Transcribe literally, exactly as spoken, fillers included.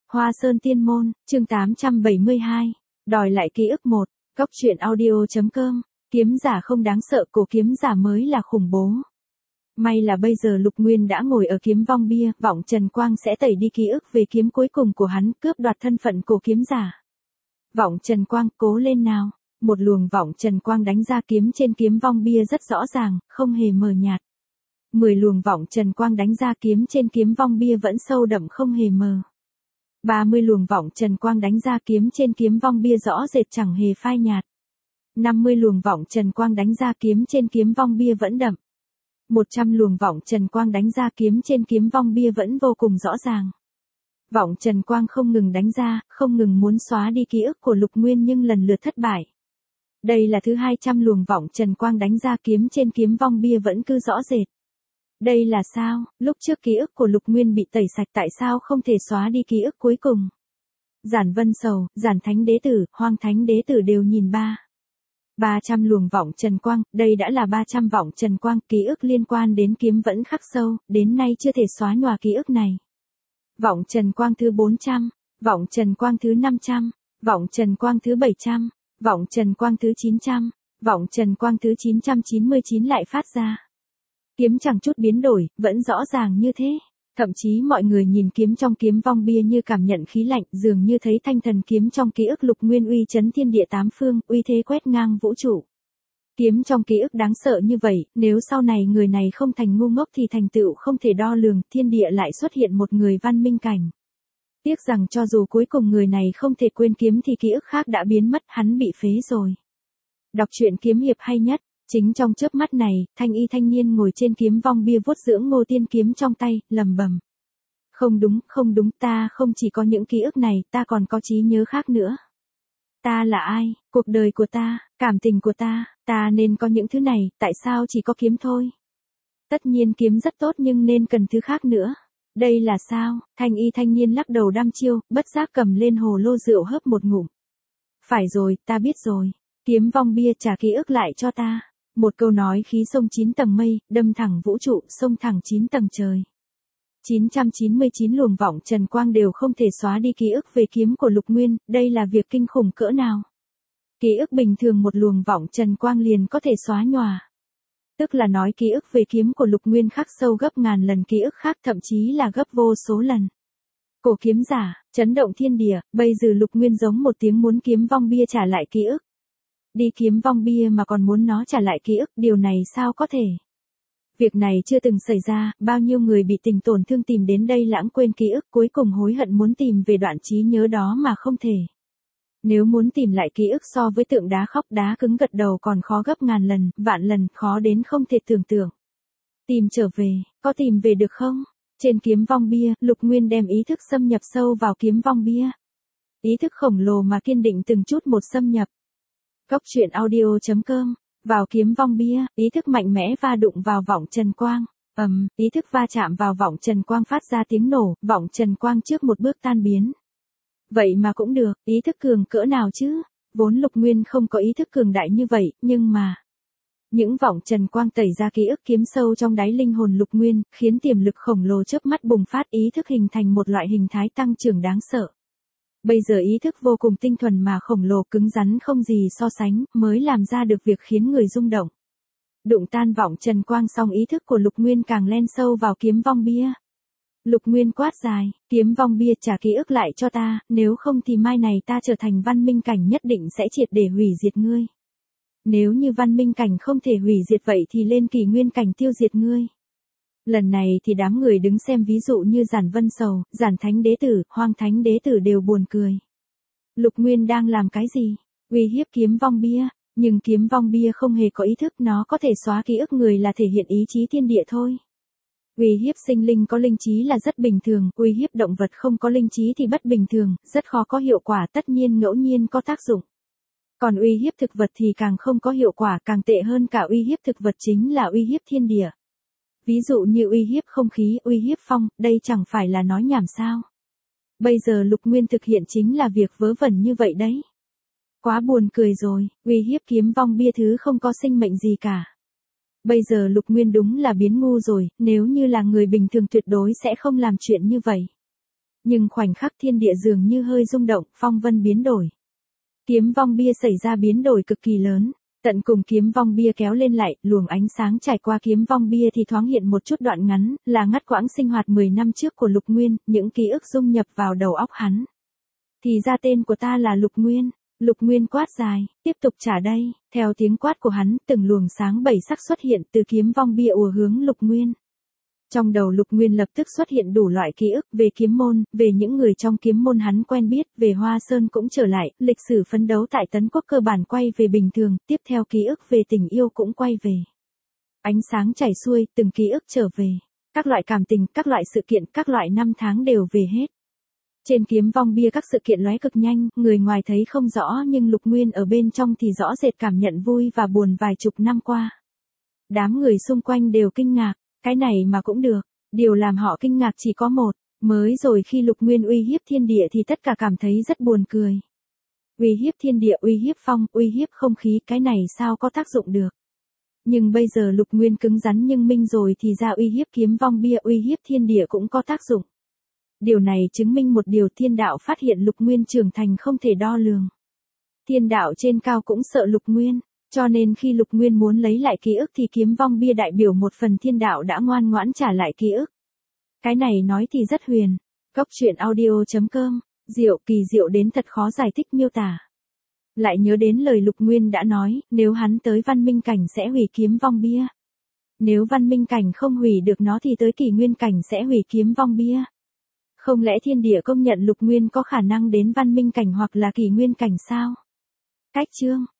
Hoa Sơn Tiên Môn, chương tám trăm bảy mươi hai. Đòi lại ký ức một. Cốc truyện audio.com. Kiếm giả không đáng sợ, cổ kiếm giả mới là khủng bố. May là bây giờ Lục Nguyên đã ngồi ở kiếm vong bia, vọng Trần Quang sẽ tẩy đi ký ức về kiếm cuối cùng của hắn, cướp đoạt thân phận cổ kiếm giả. Vọng Trần Quang, cố lên nào. Một luồng vọng Trần Quang đánh ra kiếm trên kiếm vong bia rất rõ ràng, không hề mờ nhạt. Mười luồng vọng Trần Quang đánh ra kiếm trên kiếm vong bia vẫn sâu đậm không hề mờ. Ba mươi luồng vọng Trần Quang đánh ra kiếm trên kiếm vong bia rõ rệt chẳng hề phai nhạt. Năm mươi luồng vọng Trần Quang đánh ra kiếm trên kiếm vong bia vẫn đậm. Một trăm luồng vọng Trần Quang đánh ra kiếm trên kiếm vong bia vẫn vô cùng rõ ràng. Vọng Trần Quang không ngừng đánh ra, không ngừng muốn xóa đi ký ức của Lục Nguyên nhưng lần lượt thất bại. Đây là thứ hai trăm luồng vọng Trần Quang đánh ra kiếm trên kiếm vong bia vẫn cứ rõ rệt. Đây là sao, lúc trước ký ức của Lục Nguyên bị tẩy sạch tại sao không thể xóa đi ký ức cuối cùng. Giản Vân Sầu, Giản Thánh Đế Tử, Hoang Thánh Đế Tử đều nhìn ba. ba trăm luồng vọng Trần Quang, đây đã là ba trăm vọng Trần Quang, ký ức liên quan đến kiếm vẫn khắc sâu, đến nay chưa thể xóa nhòa ký ức này. Vọng Trần Quang thứ bốn trăm, vọng Trần Quang thứ năm trăm, vọng Trần Quang thứ bảy trăm, vọng Trần Quang thứ chín trăm, vọng Trần Quang thứ chín trăm chín mươi chín lại phát ra. Kiếm chẳng chút biến đổi, vẫn rõ ràng như thế. Thậm chí mọi người nhìn kiếm trong kiếm vong bia như cảm nhận khí lạnh, dường như thấy thanh thần kiếm trong ký ức Lục Nguyên uy chấn thiên địa tám phương, uy thế quét ngang vũ trụ. Kiếm trong ký ức đáng sợ như vậy, nếu sau này người này không thành ngu ngốc thì thành tựu không thể đo lường, thiên địa lại xuất hiện một người văn minh cảnh. Tiếc rằng cho dù cuối cùng người này không thể quên kiếm thì ký ức khác đã biến mất, hắn bị phế rồi. Đọc truyện kiếm hiệp hay nhất. Chính trong chớp mắt này, thanh y thanh niên ngồi trên kiếm vong bia vuốt dưỡng Ngô Tiên kiếm trong tay, lầm bầm. Không đúng, không đúng, ta không chỉ có những ký ức này, ta còn có trí nhớ khác nữa. Ta là ai, cuộc đời của ta, cảm tình của ta, ta nên có những thứ này, tại sao chỉ có kiếm thôi? Tất nhiên kiếm rất tốt nhưng nên cần thứ khác nữa. Đây là sao? Thanh y thanh niên lắc đầu đăm chiêu, bất giác cầm lên hồ lô rượu hớp một ngụm. Phải rồi, ta biết rồi. Kiếm vong bia trả ký ức lại cho ta. Một câu nói khí sông chín tầng mây, đâm thẳng vũ trụ, sông thẳng chín tầng trời. chín trăm chín mươi chín luồng vọng Trần Quang đều không thể xóa đi ký ức về kiếm của Lục Nguyên, đây là việc kinh khủng cỡ nào. Ký ức bình thường một luồng vọng Trần Quang liền có thể xóa nhòa. Tức là nói ký ức về kiếm của Lục Nguyên khắc sâu gấp ngàn lần ký ức khác, thậm chí là gấp vô số lần. Cổ kiếm giả, chấn động thiên địa, bây giờ Lục Nguyên giống một tiếng muốn kiếm vong bia trả lại ký ức. Đi kiếm vong bia mà còn muốn nó trả lại ký ức, điều này sao có thể? Việc này chưa từng xảy ra, bao nhiêu người bị tình tổn thương tìm đến đây lãng quên ký ức, cuối cùng hối hận muốn tìm về đoạn trí nhớ đó mà không thể. Nếu muốn tìm lại ký ức so với tượng đá khóc đá cứng gật đầu còn khó gấp ngàn lần, vạn lần, khó đến không thể tưởng tượng. Tìm trở về, có tìm về được không? Trên kiếm vong bia, Lục Nguyên đem ý thức xâm nhập sâu vào kiếm vong bia. Ý thức khổng lồ mà kiên định từng chút một xâm nhập. Cốc truyện audio.com. Vào kiếm vong bia, ý thức mạnh mẽ va đụng vào vọng Trần Quang. ầm, um, ý thức va chạm vào vọng Trần Quang phát ra tiếng nổ, vọng Trần Quang trước một bước tan biến. Vậy mà cũng được, ý thức cường cỡ nào chứ? Vốn Lục Nguyên không có ý thức cường đại như vậy, nhưng mà những vọng Trần Quang tẩy ra ký ức kiếm sâu trong đáy linh hồn Lục Nguyên, khiến tiềm lực khổng lồ chớp mắt bùng phát, ý thức hình thành một loại hình thái tăng trưởng đáng sợ. Bây giờ ý thức vô cùng tinh thuần mà khổng lồ cứng rắn không gì so sánh, mới làm ra được việc khiến người rung động. Đụng tan vọng Trần Quang xong ý thức của Lục Nguyên càng len sâu vào kiếm vong bia. Lục Nguyên quát dài, kiếm vong bia trả ký ức lại cho ta, nếu không thì mai này ta trở thành văn minh cảnh nhất định sẽ triệt để hủy diệt ngươi. Nếu như văn minh cảnh không thể hủy diệt vậy thì lên kỷ nguyên cảnh tiêu diệt ngươi. Lần này thì đám người đứng xem ví dụ như Giản Vân Sầu, Giản Thánh Đế Tử, Hoang Thánh Đế Tử đều buồn cười. Lục Nguyên đang làm cái gì? Uy hiếp kiếm vong bia, nhưng kiếm vong bia không hề có ý thức, nó có thể xóa ký ức người là thể hiện ý chí thiên địa thôi. Uy hiếp sinh linh có linh trí là rất bình thường, uy hiếp động vật không có linh trí thì bất bình thường, rất khó có hiệu quả, tất nhiên ngẫu nhiên có tác dụng. Còn uy hiếp thực vật thì càng không có hiệu quả, càng tệ hơn cả uy hiếp thực vật chính là uy hiếp thiên địa. Ví dụ như uy hiếp không khí, uy hiếp phong, đây chẳng phải là nói nhảm sao. Bây giờ Lục Nguyên thực hiện chính là việc vớ vẩn như vậy đấy. Quá buồn cười rồi, uy hiếp kiếm vong bia thứ không có sinh mệnh gì cả. Bây giờ Lục Nguyên đúng là biến ngu rồi, nếu như là người bình thường tuyệt đối sẽ không làm chuyện như vậy. Nhưng khoảnh khắc thiên địa dường như hơi rung động, phong vân biến đổi. Kiếm vong bia xảy ra biến đổi cực kỳ lớn. Tận cùng kiếm vong bia kéo lên lại, luồng ánh sáng trải qua kiếm vong bia thì thoáng hiện một chút đoạn ngắn, là ngắt quãng sinh hoạt mười năm trước của Lục Nguyên, những ký ức dung nhập vào đầu óc hắn. Thì ra tên của ta là Lục Nguyên. Lục Nguyên quát dài, tiếp tục trả đây. Theo tiếng quát của hắn, từng luồng sáng bảy sắc xuất hiện từ kiếm vong bia ùa hướng Lục Nguyên. Trong đầu Lục Nguyên lập tức xuất hiện đủ loại ký ức về kiếm môn, về những người trong kiếm môn hắn quen biết, về Hoa Sơn cũng trở lại, lịch sử phấn đấu tại Tấn Quốc cơ bản quay về bình thường, tiếp theo ký ức về tình yêu cũng quay về. Ánh sáng chảy xuôi, từng ký ức trở về. Các loại cảm tình, các loại sự kiện, các loại năm tháng đều về hết. Trên kiếm vong bia các sự kiện lóe cực nhanh, người ngoài thấy không rõ nhưng Lục Nguyên ở bên trong thì rõ rệt cảm nhận vui và buồn vài chục năm qua. Đám người xung quanh đều kinh ngạc. Cái này mà cũng được, điều làm họ kinh ngạc chỉ có một, mới rồi khi Lục Nguyên uy hiếp thiên địa thì tất cả cảm thấy rất buồn cười. Uy hiếp thiên địa, uy hiếp phong, uy hiếp không khí, cái này sao có tác dụng được. Nhưng bây giờ Lục Nguyên cứng rắn nhưng minh rồi thì ra uy hiếp kiếm vong bia, uy hiếp thiên địa cũng có tác dụng. Điều này chứng minh một điều, thiên đạo phát hiện Lục Nguyên trưởng thành không thể đo lường. Thiên đạo trên cao cũng sợ Lục Nguyên. Cho nên khi Lục Nguyên muốn lấy lại ký ức thì kiếm vong bia đại biểu một phần thiên đạo đã ngoan ngoãn trả lại ký ức. Cái này nói thì rất huyền. Cốc truyện audio chấm com, diệu kỳ diệu đến thật khó giải thích miêu tả. Lại nhớ đến lời Lục Nguyên đã nói, nếu hắn tới văn minh cảnh sẽ hủy kiếm vong bia. Nếu văn minh cảnh không hủy được nó thì tới kỷ nguyên cảnh sẽ hủy kiếm vong bia. Không lẽ thiên địa công nhận Lục Nguyên có khả năng đến văn minh cảnh hoặc là kỷ nguyên cảnh sao? Cách chương